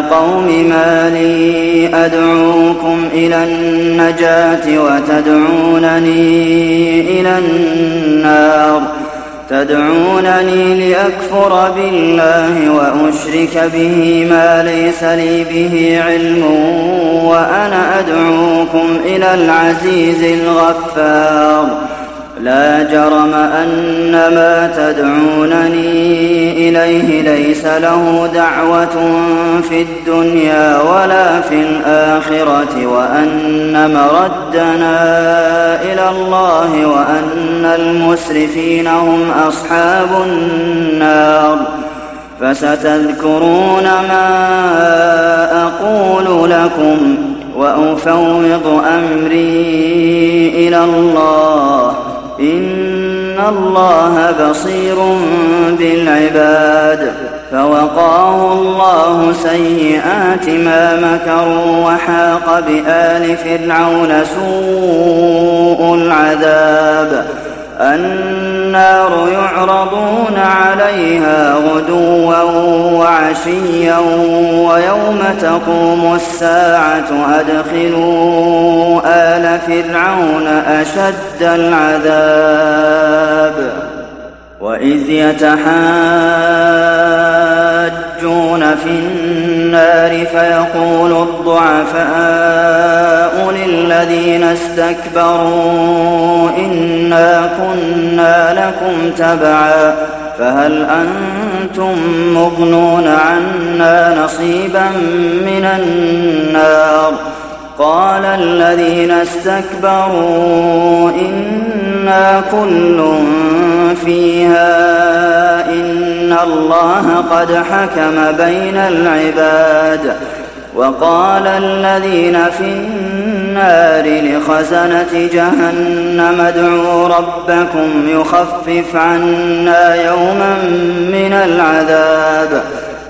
قوم ما لي أدعوكم إلى النجاة وتدعونني إلى النار تدعونني لأكفر بالله وأشرك به ما ليس لي به علم وأنا أدعوكم إلى العزيز الغفار لا جرم أن ما تدعونني إليه ليس له دعوة في الدنيا ولا في الآخرة وأن مردنا إلى الله وأن المسرفين هم أصحاب النار فستذكرون ما أقول لكم وأفوض أمري إلى الله إن الله بصير بالعباد فوقاه الله سيئات ما مكروا وحاق بآل فرعون سوء العذاب النار يعرضون عليها غدوا وعشيا ويوم تقوم الساعة أدخلوا آل فرعون أشد العذاب وإذ يتحاجون في النار فيقول الضعفاء للذين استكبروا إنا كنا لكم تبعا فهل أنتم مغنون عنا نصيبا من النار قال الذين استكبروا إنا كل فيها إن الله قد حكم بين العباد وقال الذين في النار لخزنة جهنم ادعوا ربكم يخفف عنا يوما من العذاب